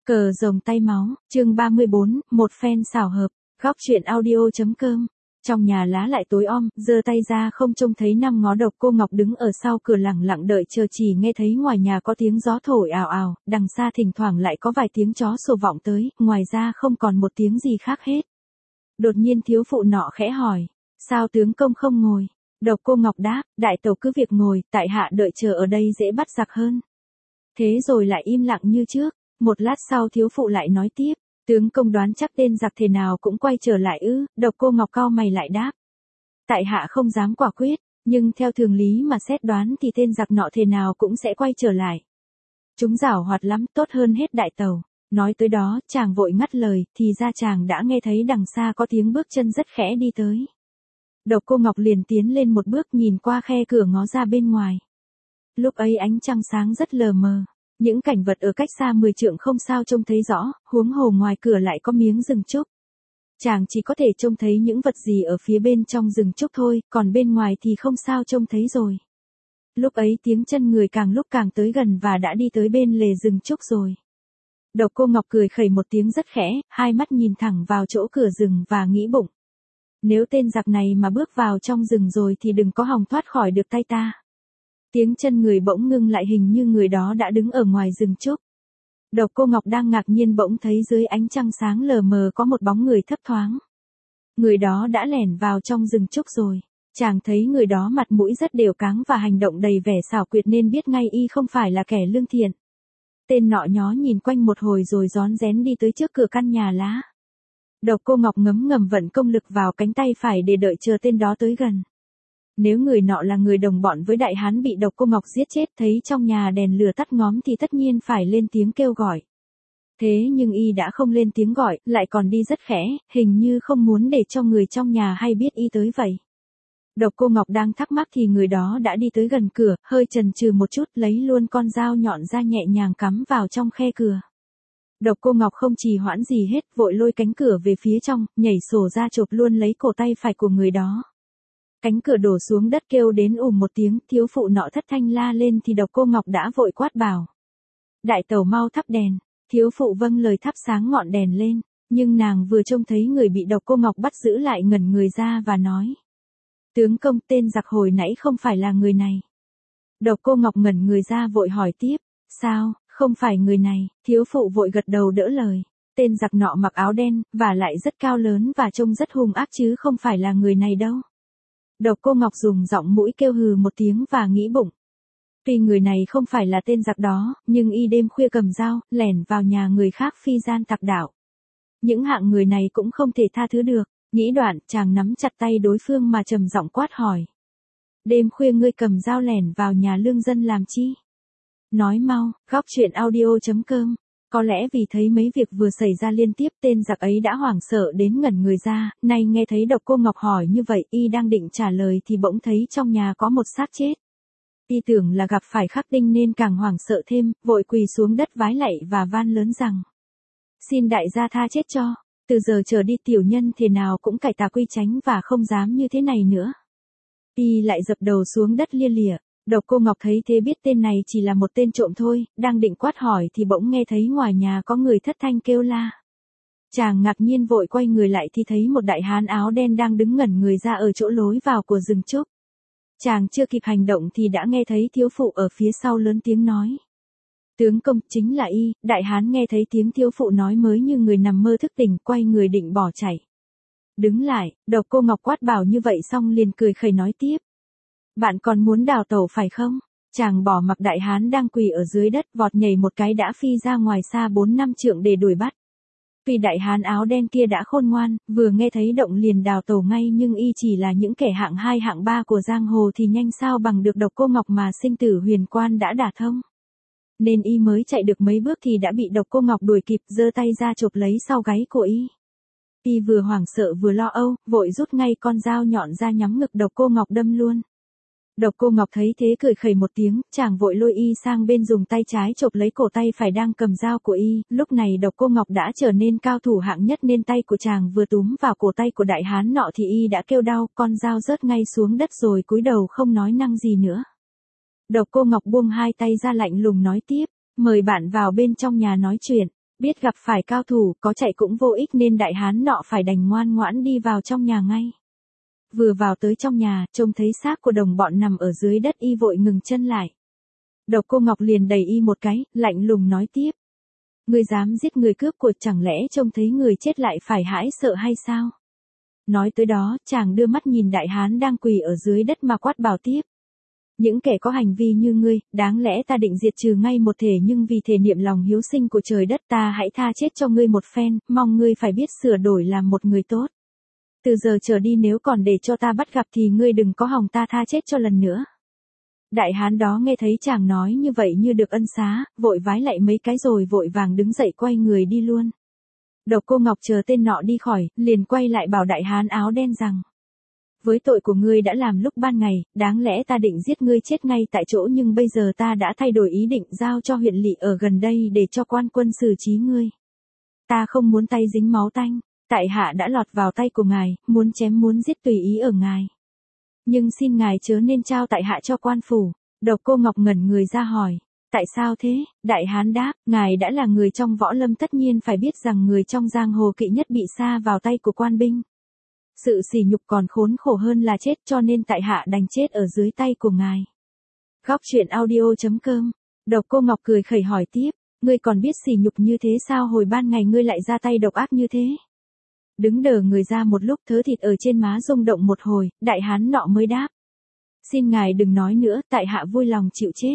Cờ rồng tay máu, chương 34, một phen xảo hợp, góc truyện audio.com. Trong nhà lá lại tối om, giơ tay ra không trông thấy năm ngó. Độc Cô Ngọc đứng ở sau cửa lẳng lặng đợi chờ, chỉ nghe thấy ngoài nhà có tiếng gió thổi ào ào, đằng xa thỉnh thoảng lại có vài tiếng chó sủa vọng tới, ngoài ra không còn một tiếng gì khác hết. Đột nhiên thiếu phụ nọ khẽ hỏi, sao tướng công không ngồi? Độc Cô Ngọc đáp, đại tẩu cứ việc ngồi, tại hạ đợi chờ ở đây dễ bắt giặc hơn. Thế rồi lại im lặng như trước. Một lát sau thiếu phụ lại nói tiếp, tướng công đoán chắc tên giặc thế nào cũng quay trở lại ư? Độc Cô Ngọc cau mày lại đáp, tại hạ không dám quả quyết, nhưng theo thường lý mà xét đoán thì tên giặc nọ thế nào cũng sẽ quay trở lại. Chúng giảo hoạt lắm, tốt hơn hết đại tẩu. Nói tới đó, chàng vội ngắt lời, thì ra chàng đã nghe thấy đằng xa có tiếng bước chân rất khẽ đi tới. Độc Cô Ngọc liền tiến lên một bước, nhìn qua khe cửa ngó ra bên ngoài. Lúc ấy ánh trăng sáng rất lờ mờ. Những cảnh vật ở cách xa 10 trượng không sao trông thấy rõ, huống hồ ngoài cửa lại có miếng rừng trúc. Chàng chỉ có thể trông thấy những vật gì ở phía bên trong rừng trúc thôi, còn bên ngoài thì không sao trông thấy rồi. Lúc ấy tiếng chân người càng lúc càng tới gần và đã đi tới bên lề rừng trúc rồi. Độc Cô Ngọc cười khẩy một tiếng rất khẽ, hai mắt nhìn thẳng vào chỗ cửa rừng và nghĩ bụng. Nếu tên giặc này mà bước vào trong rừng rồi thì đừng có hòng thoát khỏi được tay ta. Tiếng chân người bỗng ngưng lại, hình như người đó đã đứng ở ngoài rừng trúc. Độc Cô Ngọc đang ngạc nhiên bỗng thấy dưới ánh trăng sáng lờ mờ có một bóng người thấp thoáng. Người đó đã lẻn vào trong rừng trúc rồi. Chàng thấy người đó mặt mũi rất đều cáng và hành động đầy vẻ xảo quyệt nên biết ngay y không phải là kẻ lương thiện. Tên nọ nhó nhìn quanh một hồi rồi rón rén đi tới trước cửa căn nhà lá. Độc Cô Ngọc ngấm ngầm vận công lực vào cánh tay phải để đợi chờ tên đó tới gần. Nếu người nọ là người đồng bọn với đại hán bị Độc Cô Ngọc giết chết, thấy trong nhà đèn lửa tắt ngóm thì tất nhiên phải lên tiếng kêu gọi. Thế nhưng y đã không lên tiếng gọi, lại còn đi rất khẽ, hình như không muốn để cho người trong nhà hay biết y tới vậy. Độc Cô Ngọc đang thắc mắc thì người đó đã đi tới gần cửa, hơi chần chừ một chút, lấy luôn con dao nhọn ra nhẹ nhàng cắm vào trong khe cửa. Độc Cô Ngọc không trì hoãn gì hết, vội lôi cánh cửa về phía trong, nhảy sổ ra chộp luôn lấy cổ tay phải của người đó. Cánh cửa đổ xuống đất kêu đến một tiếng, thiếu phụ nọ thất thanh la lên thì Độc Cô Ngọc đã vội quát bảo. Đại tẩu mau thắp đèn. Thiếu phụ vâng lời thắp sáng ngọn đèn lên, nhưng nàng vừa trông thấy người bị Độc Cô Ngọc bắt giữ lại ngẩn người ra và nói. Tướng công, tên giặc hồi nãy không phải là người này. Độc Cô Ngọc ngẩn người ra vội hỏi tiếp, sao, không phải người này? Thiếu phụ vội gật đầu đỡ lời. Tên giặc nọ mặc áo đen, và lại rất cao lớn và trông rất hung ác chứ không phải là người này đâu. Độc Cô Ngọc dùng giọng mũi kêu hừ một tiếng và nghĩ bụng. Tuy người này không phải là tên giặc đó, nhưng y đêm khuya cầm dao, lẻn vào nhà người khác phi gian tặc đạo. Những hạng người này cũng không thể tha thứ được. Nghĩ đoạn, chàng nắm chặt tay đối phương mà trầm giọng quát hỏi. Đêm khuya ngươi cầm dao lẻn vào nhà lương dân làm chi? Nói mau, góc truyện audio.com. Có lẽ vì thấy mấy việc vừa xảy ra liên tiếp, tên giặc ấy đã hoảng sợ đến ngẩn người ra, nay nghe thấy Độc Cô Ngọc hỏi như vậy, y đang định trả lời thì bỗng thấy trong nhà có một xác chết. Y tưởng là gặp phải khắc tinh nên càng hoảng sợ thêm, vội quỳ xuống đất vái lạy và van lớn rằng. Xin đại gia tha chết cho, từ giờ trở đi tiểu nhân thế nào cũng cải tà quy chánh và không dám như thế này nữa. Y lại dập đầu xuống đất lia lịa. Độc Cô Ngọc thấy thế biết tên này chỉ là một tên trộm thôi, đang định quát hỏi thì bỗng nghe thấy ngoài nhà có người thất thanh kêu la. Chàng ngạc nhiên vội quay người lại thì thấy một đại hán áo đen đang đứng ngẩn người ra ở chỗ lối vào của rừng trúc. Chàng chưa kịp hành động thì đã nghe thấy thiếu phụ ở phía sau lớn tiếng nói. Tướng công, chính là y. Đại hán nghe thấy tiếng thiếu phụ nói mới như người nằm mơ thức tỉnh, quay người định bỏ chạy. Đứng lại, Độc Cô Ngọc quát bảo như vậy xong liền cười khẩy nói tiếp. Bạn còn muốn đào tẩu phải không? Chàng bỏ mặc đại hán đang quỳ ở dưới đất, vọt nhảy một cái đã phi ra ngoài xa 4-5 trượng để đuổi bắt. Vì đại hán áo đen kia đã khôn ngoan, vừa nghe thấy động liền đào tẩu ngay, nhưng y chỉ là những kẻ hạng 2 hạng 3 của giang hồ thì nhanh sao bằng được Độc Cô Ngọc mà sinh tử huyền quan đã đả thông. Nên y mới chạy được mấy bước thì đã bị Độc Cô Ngọc đuổi kịp, giơ tay ra chộp lấy sau gáy của y. Y vừa hoảng sợ vừa lo âu, vội rút ngay con dao nhọn ra nhắm ngực Độc Cô Ngọc đâm luôn. Độc Cô Ngọc thấy thế cười khẩy một tiếng, chàng vội lôi y sang bên dùng tay trái chộp lấy cổ tay phải đang cầm dao của y. Lúc này Độc Cô Ngọc đã trở nên cao thủ hạng nhất nên tay của chàng vừa túm vào cổ tay của đại hán nọ thì y đã kêu đau, con dao rớt ngay xuống đất rồi cúi đầu không nói năng gì nữa. Độc Cô Ngọc buông hai tay ra lạnh lùng nói tiếp, mời bạn vào bên trong nhà nói chuyện. Biết gặp phải cao thủ, có chạy cũng vô ích nên đại hán nọ phải đành ngoan ngoãn đi vào trong nhà ngay. Vừa vào tới trong nhà, trông thấy xác của đồng bọn nằm ở dưới đất y vội ngừng chân lại. Độc Cô Ngọc liền đẩy y một cái, lạnh lùng nói tiếp. Ngươi dám giết người cướp của, chẳng lẽ trông thấy người chết lại phải hãi sợ hay sao? Nói tới đó, chàng đưa mắt nhìn đại hán đang quỳ ở dưới đất mà quát bảo tiếp. Những kẻ có hành vi như ngươi, đáng lẽ ta định diệt trừ ngay một thể, nhưng vì thể niệm lòng hiếu sinh của trời đất, ta hãy tha chết cho ngươi một phen, mong ngươi phải biết sửa đổi làm một người tốt. Từ giờ trở đi nếu còn để cho ta bắt gặp thì ngươi đừng có hòng ta tha chết cho lần nữa. Đại hán đó nghe thấy chàng nói như vậy như được ân xá, vội vái lại mấy cái rồi vội vàng đứng dậy quay người đi luôn. Độc Cô Ngọc chờ tên nọ đi khỏi, liền quay lại bảo đại hán áo đen rằng. Với tội của ngươi đã làm lúc ban ngày, đáng lẽ ta định giết ngươi chết ngay tại chỗ, nhưng bây giờ ta đã thay đổi ý định giao cho huyện lỵ ở gần đây để cho quan quân xử trí ngươi. Ta không muốn tay dính máu tanh, tại hạ đã lọt vào tay của ngài, muốn chém muốn giết tùy ý ở ngài. Nhưng xin ngài chớ nên trao tại hạ cho quan phủ. Độc Cô Ngọc ngẩn người ra hỏi. Tại sao thế? Đại hán đáp, ngài đã là người trong võ lâm tất nhiên phải biết rằng người trong giang hồ kỵ nhất bị sa vào tay của quan binh. Sự sỉ nhục còn khốn khổ hơn là chết, cho nên tại hạ đành chết ở dưới tay của ngài. Góc truyện audio.com. Độc Cô Ngọc cười khẩy hỏi tiếp, ngươi còn biết sỉ nhục như thế sao, hồi ban ngày ngươi lại ra tay độc ác như thế? Đứng đờ người ra một lúc, thớ thịt ở trên má rung động một hồi, đại hán nọ mới đáp. Xin ngài đừng nói nữa, tại hạ vui lòng chịu chết.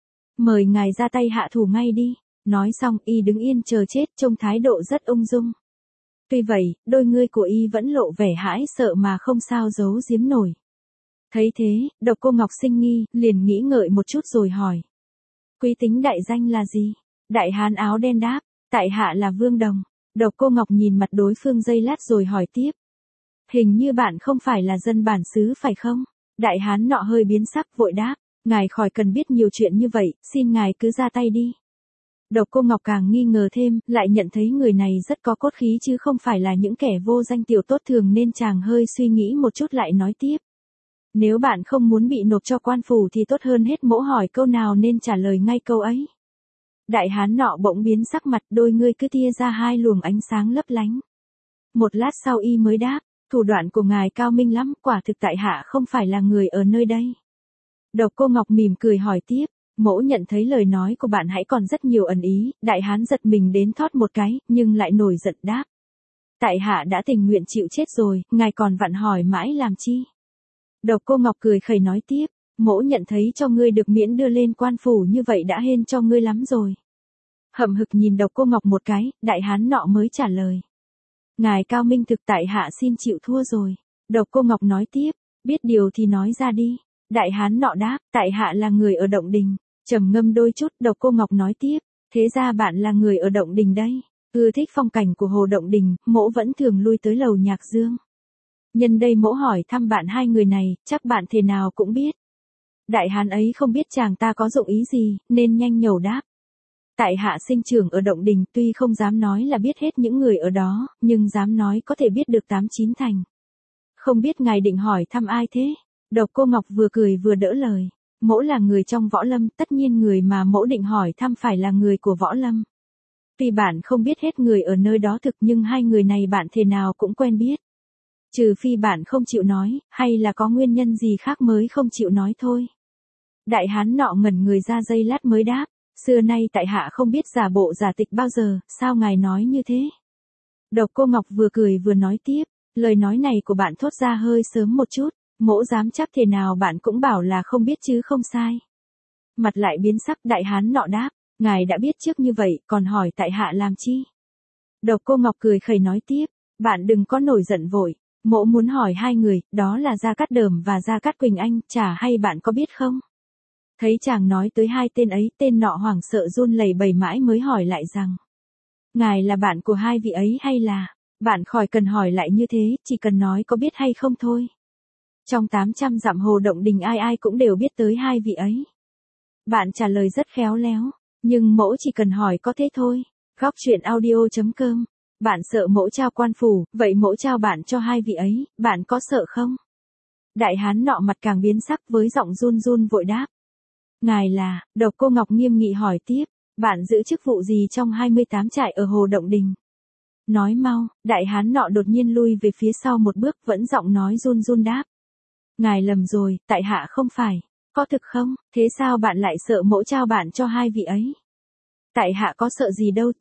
Mời ngài ra tay hạ thủ ngay đi. Nói xong y đứng yên chờ chết, trông thái độ rất ung dung. Tuy vậy, đôi ngươi của y vẫn lộ vẻ hãi sợ mà không sao giấu giếm nổi. Thấy thế, Độc Cô Ngọc sinh nghi, liền nghĩ ngợi một chút rồi hỏi. Quý tính đại danh là gì? Đại hán áo đen đáp, tại hạ là Vương Đồng. Độc Cô Ngọc nhìn mặt đối phương giây lát rồi hỏi tiếp. Hình như bạn không phải là dân bản xứ phải không? Đại hán nọ hơi biến sắc vội đáp, ngài khỏi cần biết nhiều chuyện như vậy, xin ngài cứ ra tay đi. Độc Cô Ngọc càng nghi ngờ thêm, lại nhận thấy người này rất có cốt khí chứ không phải là những kẻ vô danh tiểu tốt thường, nên chàng hơi suy nghĩ một chút lại nói tiếp. Nếu bạn không muốn bị nộp cho quan phủ thì tốt hơn hết mỗ hỏi câu nào nên trả lời ngay câu ấy. Đại hán nọ bỗng biến sắc mặt, đôi ngươi cứ tia ra hai luồng ánh sáng lấp lánh. Một lát sau y mới đáp, thủ đoạn của ngài cao minh lắm, quả thực tại hạ không phải là người ở nơi đây. Độc Cô Ngọc mỉm cười hỏi tiếp, mỗ nhận thấy lời nói của bạn hãy còn rất nhiều ẩn ý. Đại hán giật mình đến thót một cái, nhưng lại nổi giận đáp. Tại hạ đã tình nguyện chịu chết rồi, ngài còn vặn hỏi mãi làm chi? Độc Cô Ngọc cười khẩy nói tiếp, mỗ nhận thấy cho ngươi được miễn đưa lên quan phủ như vậy đã hên cho ngươi lắm rồi. Hậm hực nhìn Độc Cô Ngọc một cái, đại hán nọ mới trả lời. Ngài cao minh thực, tại hạ xin chịu thua rồi. Độc Cô Ngọc nói tiếp, biết điều thì nói ra đi. Đại hán nọ đáp, tại hạ là người ở Động Đình. Trầm ngâm đôi chút, Độc Cô Ngọc nói tiếp, thế ra bạn là người ở Động Đình đây. Ưa thích phong cảnh của hồ Động Đình, mỗ vẫn thường lui tới lầu Nhạc Dương. Nhân đây mỗ hỏi thăm bạn hai người này, chắc bạn thế nào cũng biết. Đại hán ấy không biết chàng ta có dụng ý gì, nên nhanh nhẩu đáp. Tại hạ sinh trưởng ở Động Đình, tuy không dám nói là biết hết những người ở đó, nhưng dám nói có thể biết được 8-9 thành. Không biết ngài định hỏi thăm ai thế? Độc Cô Ngọc vừa cười vừa đỡ lời. Mỗ là người trong võ lâm, tất nhiên người mà mỗ định hỏi thăm phải là người của võ lâm. Tuy bạn không biết hết người ở nơi đó thực, nhưng hai người này bạn thế nào cũng quen biết. Trừ phi bạn không chịu nói, hay là có nguyên nhân gì khác mới không chịu nói thôi. Đại hán nọ ngẩn người ra giây lát mới đáp. Xưa nay tại hạ không biết giả bộ giả tịch bao giờ, sao ngài nói như thế? Độc Cô Ngọc vừa cười vừa nói tiếp, lời nói này của bạn thốt ra hơi sớm một chút, mỗ dám chắc thế nào bạn cũng bảo là không biết chứ không sai. Mặt lại biến sắc, đại hán nọ đáp, ngài đã biết trước như vậy, còn hỏi tại hạ làm chi? Độc Cô Ngọc cười khẩy nói tiếp, bạn đừng có nổi giận vội, mỗ muốn hỏi hai người, đó là Gia Cát Đờm và Gia Cát Quỳnh Anh, chả hay bạn có biết không? Thấy chàng nói tới hai tên ấy, tên nọ hoảng sợ run lẩy bẩy mãi mới hỏi lại rằng. Ngài là bạn của hai vị ấy hay là, bạn khỏi cần hỏi lại như thế, chỉ cần nói có biết hay không thôi. Trong 800 dặm hồ Động Đình ai ai cũng đều biết tới hai vị ấy. Bạn trả lời rất khéo léo, nhưng mỗ chỉ cần hỏi có thế thôi. Góc truyện audio.com. Bạn sợ mỗ trao quan phủ, vậy mỗ trao bạn cho hai vị ấy, bạn có sợ không? Đại hán nọ mặt càng biến sắc với giọng run run vội đáp. Ngài là, Độc Cô Ngọc nghiêm nghị hỏi tiếp, Bạn giữ chức vụ gì trong 28 trại ở Hồ Động Đình? Nói mau, đại hán nọ đột nhiên lui về phía sau một bước, vẫn giọng nói run run đáp. Ngài lầm rồi, tại hạ không phải. Có thực không? Thế sao bạn lại sợ mỗ trao bạn cho hai vị ấy? Tại hạ có sợ gì đâu,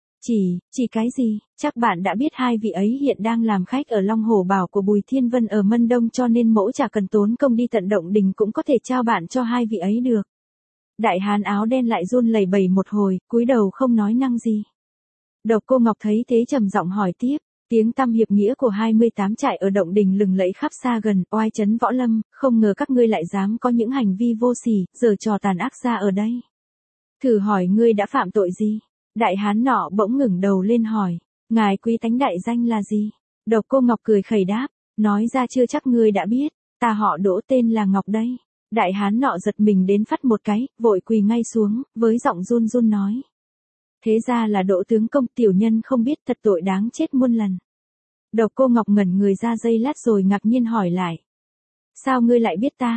chỉ cái gì? Chắc bạn đã biết hai vị ấy hiện đang làm khách ở Long Hổ Bảo của Bùi Thiên Vân ở Mân Đông, cho nên mỗ chả cần tốn công đi tận Động Đình cũng có thể trao bạn cho hai vị ấy được. Đại hán áo đen lại run lẩy bẩy một hồi, cúi đầu không nói năng gì. Độc Cô Ngọc thấy thế trầm giọng hỏi tiếp, tiếng tăm hiệp nghĩa của 28 trại ở Động Đình lừng lẫy khắp xa gần, oai trấn võ lâm, không ngờ các ngươi lại dám có những hành vi vô sỉ, giở trò tàn ác ra ở đây. Thử hỏi ngươi đã phạm tội gì? Đại hán nọ bỗng ngẩng đầu lên hỏi, ngài quý tánh đại danh là gì? Độc Cô Ngọc cười khẩy đáp, nói ra chưa chắc ngươi đã biết, ta họ Đỗ tên là Ngọc đây. Đại hán nọ giật mình đến phắt một cái, vội quỳ ngay xuống, với giọng run run nói. Thế ra là Đỗ tướng công, tiểu nhân không biết, thật tội đáng chết muôn lần. Độc Cô Ngọc ngẩn người ra giây lát rồi ngạc nhiên hỏi lại. Sao ngươi lại biết ta?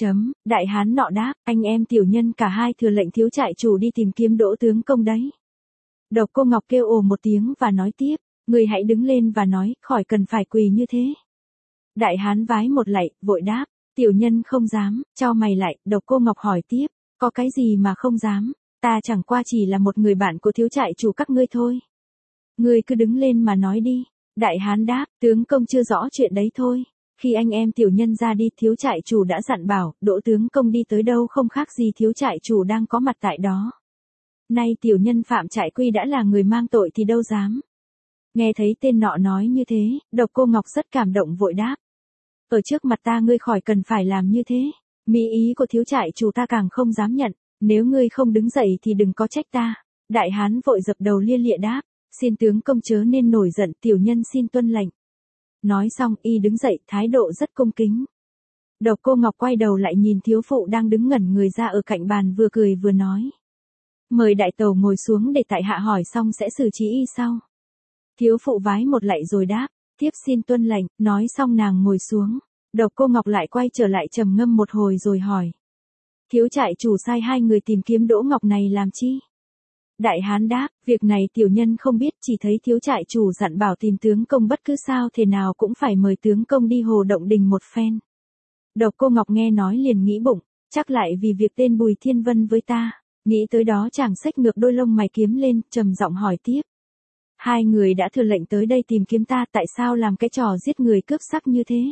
Đại hán nọ đáp, anh em tiểu nhân cả hai thừa lệnh thiếu trại chủ đi tìm kiếm Đỗ tướng công đấy. Độc Cô Ngọc kêu ồ một tiếng và nói tiếp, ngươi hãy đứng lên và nói, khỏi cần phải quỳ như thế. Đại hán vái một lạy, vội đáp, tiểu nhân không dám. Chau mày lại, Độc Cô Ngọc hỏi tiếp, có cái gì mà không dám? Ta chẳng qua chỉ là một người bạn của thiếu trại chủ các ngươi thôi. Ngươi cứ đứng lên mà nói đi. Đại hán đáp, tướng công chưa rõ chuyện đấy thôi. Khi anh em tiểu nhân ra đi, thiếu trại chủ đã dặn bảo, Đỗ tướng công đi tới đâu không khác gì thiếu trại chủ đang có mặt tại đó. Nay tiểu nhân phạm trại quy đã là người mang tội thì đâu dám. Nghe thấy tên nọ nói như thế, Độc Cô Ngọc rất cảm động vội đáp. Ở trước mặt ta ngươi khỏi cần phải làm như thế. Mỹ ý của thiếu trại chủ ta càng không dám nhận. Nếu ngươi không đứng dậy thì đừng có trách ta. Đại hán vội dập đầu lia lịa đáp. Xin tướng công chớ nên nổi giận, tiểu nhân xin tuân lệnh. Nói xong y đứng dậy, thái độ rất cung kính. Độc Cô Ngọc quay đầu lại nhìn thiếu phụ đang đứng ngẩn người ra ở cạnh bàn, vừa cười vừa nói. Mời đại tẩu ngồi xuống để tại hạ hỏi xong sẽ xử trí y sau. Thiếu phụ vái một lạy rồi đáp. Tiếp xin tuân lệnh. Nói xong nàng ngồi xuống. Độc Cô Ngọc lại quay trở lại trầm ngâm một hồi rồi hỏi. Thiếu trại chủ sai hai người tìm kiếm Đỗ Ngọc này làm chi? Đại hán đáp, việc này tiểu nhân không biết, chỉ thấy thiếu trại chủ dặn bảo tìm tướng công bất cứ sao thế nào cũng phải mời tướng công đi Hồ Động Đình một phen. Độc Cô Ngọc nghe nói liền nghĩ bụng, chắc lại vì việc tên Bùi Thiên Vân với ta. Nghĩ tới đó chàng xách ngược đôi lông mày kiếm lên, trầm giọng hỏi tiếp. Hai người đã thừa lệnh tới đây tìm kiếm ta, tại sao làm cái trò giết người cướp sắc như thế?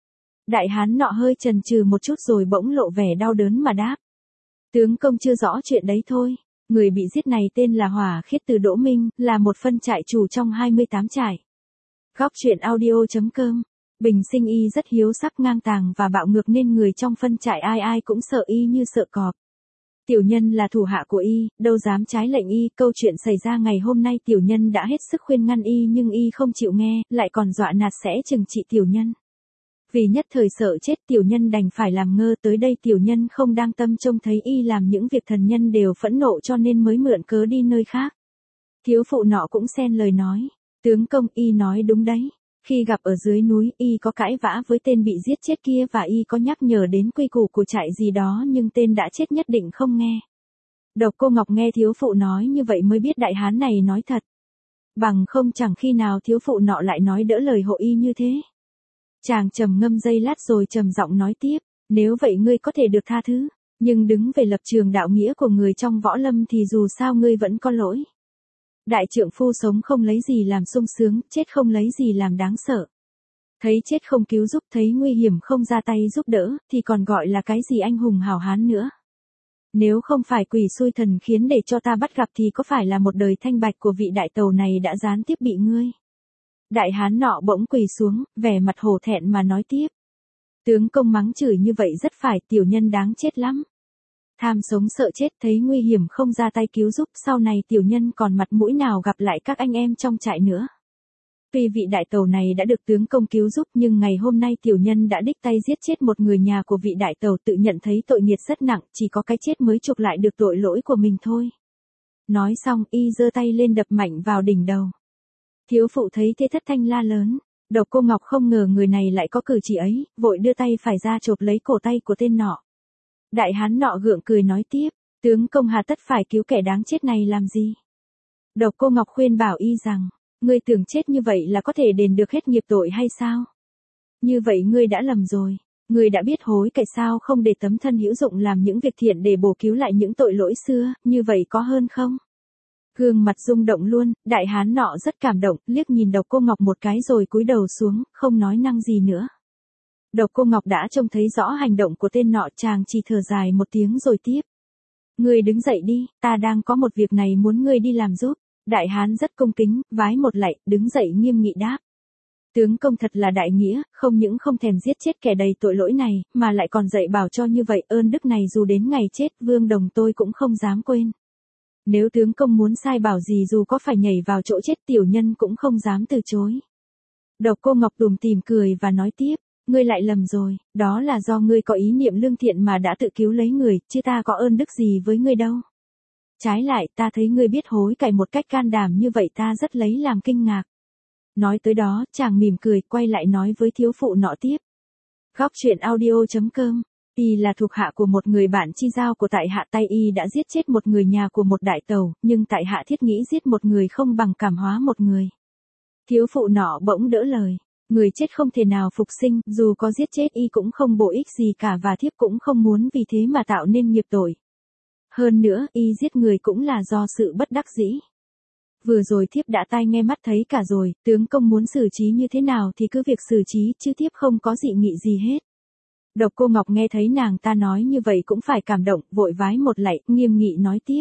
Đại hán nọ hơi chần chừ một chút rồi bỗng lộ vẻ đau đớn mà đáp. Tướng công chưa rõ chuyện đấy thôi. Người bị giết này tên là Hỏa Khiết từ Đỗ Minh, là một phân trại chủ trong 28 trại. Góc truyện audio.com. Bình sinh y rất hiếu sắc, ngang tàng và bạo ngược nên người trong phân trại ai ai cũng sợ y như sợ cọp. Tiểu nhân là thủ hạ của y, đâu dám trái lệnh y. Câu chuyện xảy ra ngày hôm nay tiểu nhân đã hết sức khuyên ngăn y nhưng y không chịu nghe, lại còn dọa nạt sẽ trừng trị tiểu nhân. Vì nhất thời sợ chết tiểu nhân đành phải làm ngơ, tới đây tiểu nhân không đang tâm trông thấy y làm những việc thần nhân đều phẫn nộ cho nên mới mượn cớ đi nơi khác. Thiếu phụ nọ cũng xen lời nói, tướng công y nói đúng đấy. Khi gặp ở dưới núi y có cãi vã với tên bị giết chết kia và y có nhắc nhở đến quy củ của trại gì đó nhưng tên đã chết nhất định không nghe. Độc Cô Ngọc nghe thiếu phụ nói như vậy mới biết đại hán này nói thật. Bằng không chẳng khi nào thiếu phụ nọ lại nói đỡ lời hộ y như thế. Chàng trầm ngâm giây lát rồi trầm giọng nói tiếp, nếu vậy ngươi có thể được tha thứ, nhưng đứng về lập trường đạo nghĩa của người trong võ lâm thì dù sao ngươi vẫn có lỗi. Đại trượng phu sống không lấy gì làm sung sướng, chết không lấy gì làm đáng sợ. Thấy chết không cứu giúp, thấy nguy hiểm không ra tay giúp đỡ, thì còn gọi là cái gì anh hùng hào hán nữa. Nếu không phải quỷ xui thần khiến để cho ta bắt gặp thì có phải là một đời thanh bạch của vị đại tàu này đã gián tiếp bị ngươi. Đại hán nọ bỗng quỳ xuống, vẻ mặt hổ thẹn mà nói tiếp. Tướng công mắng chửi như vậy rất phải, tiểu nhân đáng chết lắm. Tham sống sợ chết, thấy nguy hiểm không ra tay cứu giúp, sau này tiểu nhân còn mặt mũi nào gặp lại các anh em trong trại nữa. Tuy vị đại tàu này đã được tướng công cứu giúp nhưng ngày hôm nay tiểu nhân đã đích tay giết chết một người nhà của vị đại tàu, tự nhận thấy tội nghiệt rất nặng, chỉ có cái chết mới chuộc lại được tội lỗi của mình thôi. Nói xong y giơ tay lên đập mạnh vào đỉnh đầu. Thiếu phụ thấy thế thất thanh la lớn. Độc Cô Ngọc không ngờ người này lại có cử chỉ ấy, vội đưa tay phải ra chộp lấy cổ tay của tên nọ. Đại hán nọ gượng cười nói tiếp, Tướng công hà tất phải cứu kẻ đáng chết này làm gì? Độc Cô Ngọc khuyên bảo y rằng, ngươi tưởng chết như vậy là có thể đền được hết nghiệp tội hay sao? Như vậy ngươi đã lầm rồi. Ngươi đã biết hối cải sao không để tấm thân hữu dụng làm những việc thiện để bổ cứu lại những tội lỗi xưa, như vậy có hơn không? Gương mặt rung động luôn, đại hán nọ rất cảm động, liếc nhìn Độc Cô Ngọc một cái rồi cúi đầu xuống, không nói năng gì nữa. Độc Cô Ngọc đã trông thấy rõ hành động của tên nọ, chàng chỉ thở dài một tiếng rồi tiếp. Ngươi đứng dậy đi, ta đang có một việc này muốn ngươi đi làm giúp. Đại hán rất cung kính, vái một lạy, đứng dậy nghiêm nghị đáp. Tướng công thật là đại nghĩa, không những không thèm giết chết kẻ đầy tội lỗi này, mà lại còn dạy bảo cho như vậy, ơn đức này dù đến ngày chết, Vương Đồng tôi cũng không dám quên. Nếu tướng công muốn sai bảo gì dù có phải nhảy vào chỗ chết tiểu nhân cũng không dám từ chối. Độc Cô Ngọc tủm tỉm cười và nói tiếp, ngươi lại lầm rồi, đó là do ngươi có ý niệm lương thiện mà đã tự cứu lấy người, chứ ta có ơn đức gì với ngươi đâu. Trái lại, ta thấy ngươi biết hối cải một cách can đảm như vậy ta rất lấy làm kinh ngạc. Nói tới đó, chàng mỉm cười, quay lại nói với thiếu phụ nọ tiếp. Góc truyện audio.com, y là thuộc hạ của một người bạn chi giao của tại hạ, tay y đã giết chết một người nhà của một đại tàu, nhưng tại hạ thiết nghĩ giết một người không bằng cảm hóa một người. Thiếu phụ nọ bỗng đỡ lời. Người chết không thể nào phục sinh, dù có giết chết y cũng không bổ ích gì cả và thiếp cũng không muốn vì thế mà tạo nên nghiệp tội. Hơn nữa, y giết người cũng là do sự bất đắc dĩ. Vừa rồi thiếp đã tai nghe mắt thấy cả rồi, tướng công muốn xử trí như thế nào thì cứ việc xử trí, chứ thiếp không có dị nghị gì hết. Độc Cô Ngọc nghe thấy nàng ta nói như vậy cũng phải cảm động, vội vái một lạy, nghiêm nghị nói tiếp.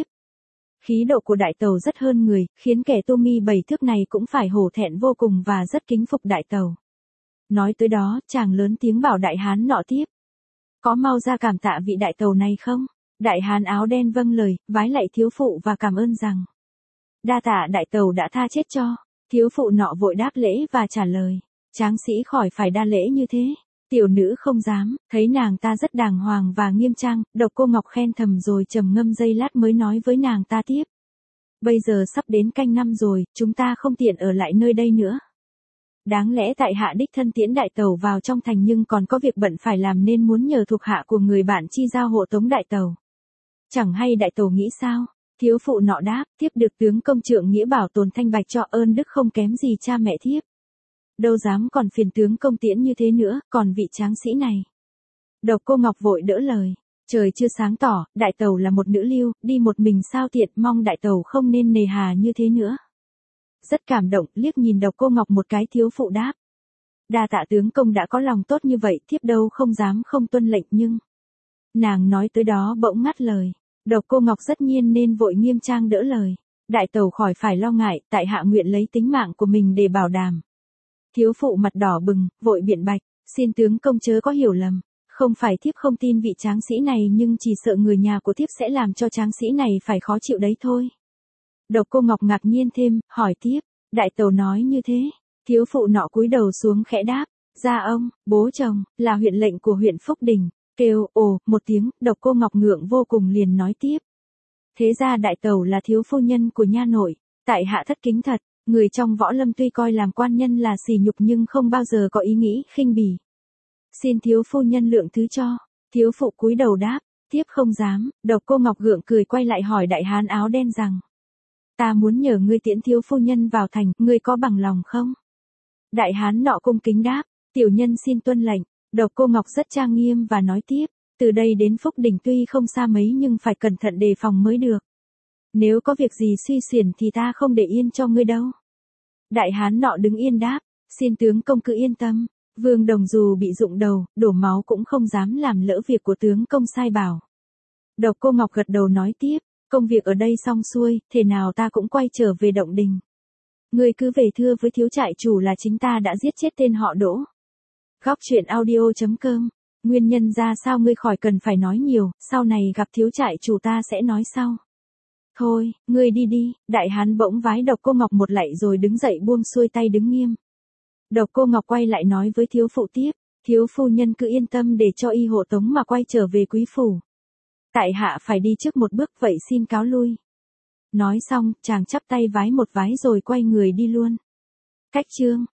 Khí độ của đại tàu rất hơn người, khiến kẻ tu mi 7 thước này cũng phải hổ thẹn vô cùng và rất kính phục đại tàu. Nói tới đó, chàng lớn tiếng bảo đại hán nọ tiếp. Có mau ra cảm tạ vị đại tàu này không? Đại hán áo đen vâng lời, vái lạy thiếu phụ và cảm ơn rằng. Đa tạ đại tàu đã tha chết cho. Thiếu phụ nọ vội đáp lễ và trả lời. Tráng sĩ khỏi phải đa lễ như thế. Tiểu nữ không dám, thấy nàng ta rất đàng hoàng và nghiêm trang, Độc Cô Ngọc khen thầm rồi trầm ngâm giây lát mới nói với nàng ta tiếp. Bây giờ sắp đến canh năm rồi, chúng ta không tiện ở lại nơi đây nữa. Đáng lẽ tại hạ đích thân tiễn đại tàu vào trong thành nhưng còn có việc bận phải làm nên muốn nhờ thuộc hạ của người bạn chi giao hộ tống đại tàu. Chẳng hay đại tàu nghĩ sao? Thiếu phụ nọ đáp, tiếp được tướng công trượng nghĩa bảo tồn thanh bạch cho ơn đức không kém gì cha mẹ thiếp. Đâu dám còn phiền tướng công tiễn như thế nữa, còn vị tráng sĩ này. Độc Cô Ngọc vội đỡ lời. Trời chưa sáng tỏ, đại tàu là một nữ lưu, đi một mình sao tiện, mong đại tàu không nên nề hà như thế nữa. Rất cảm động, liếc nhìn Độc Cô Ngọc một cái, thiếu phụ đáp. Đa tạ tướng công đã có lòng tốt như vậy, thiếp đâu không dám không tuân lệnh nhưng. Nàng nói tới đó bỗng ngắt lời. Độc Cô Ngọc rất nhiên nên vội nghiêm trang đỡ lời. Đại tàu khỏi phải lo ngại, tại hạ nguyện lấy tính mạng của mình để bảo đảm. Thiếu phụ mặt đỏ bừng, vội biện bạch, xin tướng công chớ có hiểu lầm. Không phải thiếp không tin vị tráng sĩ này nhưng chỉ sợ người nhà của thiếp sẽ làm cho tráng sĩ này phải khó chịu đấy thôi. Độc Cô Ngọc ngạc nhiên thêm, hỏi tiếp, đại tàu nói như thế. Thiếu phụ nọ cúi đầu xuống khẽ đáp, gia ông, bố chồng, là huyện lệnh của huyện Phúc Đình. Kêu, ồ, một tiếng, Độc Cô Ngọc ngượng vô cùng liền nói tiếp. Thế ra đại tàu là thiếu phu nhân của nha nội, tại hạ thất kính thật, người trong võ lâm tuy coi làm quan nhân là sỉ nhục nhưng không bao giờ có ý nghĩ khinh bỉ. Xin thiếu phu nhân lượng thứ cho. Thiếu phụ cúi đầu đáp, tiếp không dám. Độc Cô Ngọc gượng cười quay lại hỏi đại hán áo đen rằng. Ta muốn nhờ ngươi tiễn thiếu phu nhân vào thành, ngươi có bằng lòng không? Đại hán nọ cung kính đáp, tiểu nhân xin tuân lệnh. Độc Cô Ngọc rất trang nghiêm và nói tiếp, từ đây đến Phúc Đình tuy không xa mấy nhưng phải cẩn thận đề phòng mới được. Nếu có việc gì suy xuyển thì ta không để yên cho ngươi đâu. Đại hán nọ đứng yên đáp, xin tướng công cứ yên tâm. Vương Đồng dù bị rụng đầu, đổ máu cũng không dám làm lỡ việc của tướng công sai bảo. Độc Cô Ngọc gật đầu nói tiếp, công việc ở đây xong xuôi, thế nào ta cũng quay trở về Động Đình. Ngươi cứ về thưa với thiếu trại chủ là chính ta đã giết chết tên họ Đỗ. Góc truyện audio.com, nguyên nhân ra sao ngươi khỏi cần phải nói nhiều, sau này gặp thiếu trại chủ ta sẽ nói sau. Thôi, ngươi đi đi, đại hán bỗng vái Độc Cô Ngọc một lạy rồi đứng dậy buông xuôi tay đứng nghiêm. Độc Cô Ngọc quay lại nói với thiếu phụ tiếp, thiếu phu nhân cứ yên tâm để cho y hộ tống mà quay trở về quý phủ. Tại hạ phải đi trước một bước vậy xin cáo lui. Nói xong, chàng chắp tay vái một vái rồi quay người đi luôn. Cách chương